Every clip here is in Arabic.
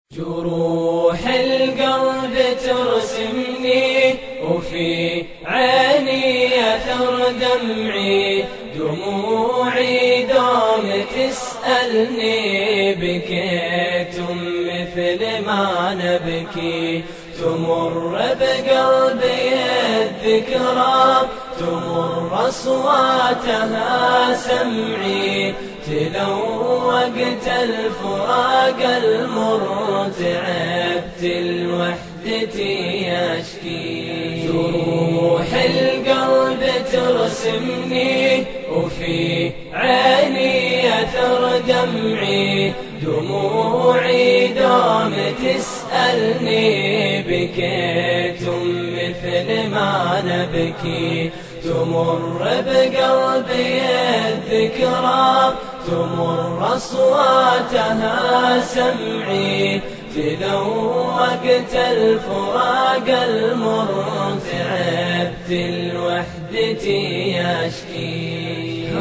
جروح القلب ترسمني وفي عيني أثر دمعي، دموعي دوم تسألني بكيتم مثل ما نبكي. تمر بقلبي الذكرى، تمر أصواتها سمعي، تذوقت الفراق المر، تعبت الوحدة يشكي. جروح القلب ترسمني وفي عيني أثر دمعي، دموعي دوم تسألني بكيتم مثل ما نبكي. تمر بقلبي الذكرى، تمر أصواتها سمعي، تذوقت الفراق المر، تعبت الوحدة يشكي.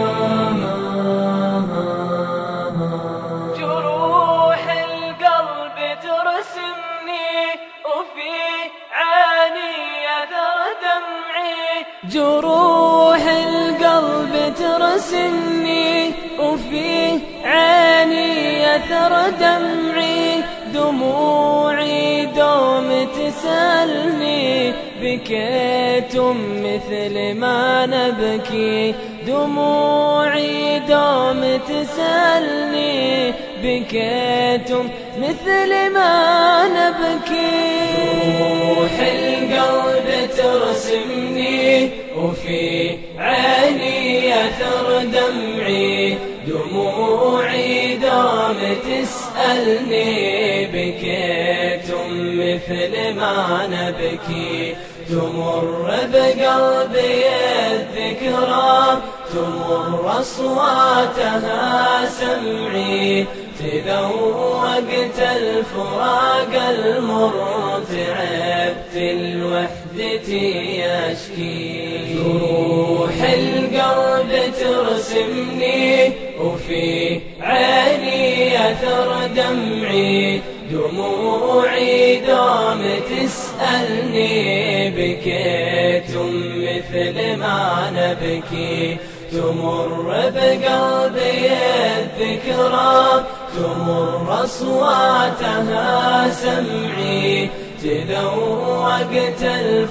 جروح القلب ترسمني وفي عيني أثر دمعي، جروح القلب ترسمني وفي عيني أثر دمعي، دموعي دوم تسألني بكيتم مثل ما نبكي. دموعي دوم تسألني بكيتم مثل ما نبكي. جروح القلب ترسمني وفي عيني أثر دمعي، دموعي دوم تسألني بكيتم مثل ما نبكي. تمر بقلبي الذكرى، تمر أصواتها سمعي، تذوقت الفراق المر، تعبت الوحدة يشكي. جروح القلب ترسمني وفي عيني أثر دمعي، دموعي دوم تسألني بكيتم مثل ما نبكي. تمر بقلبي الذكرى، تمر أصواتها سمعي، تذوقت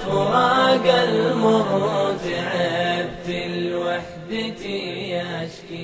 الفراق المر، تعبت الوحدة يشكي.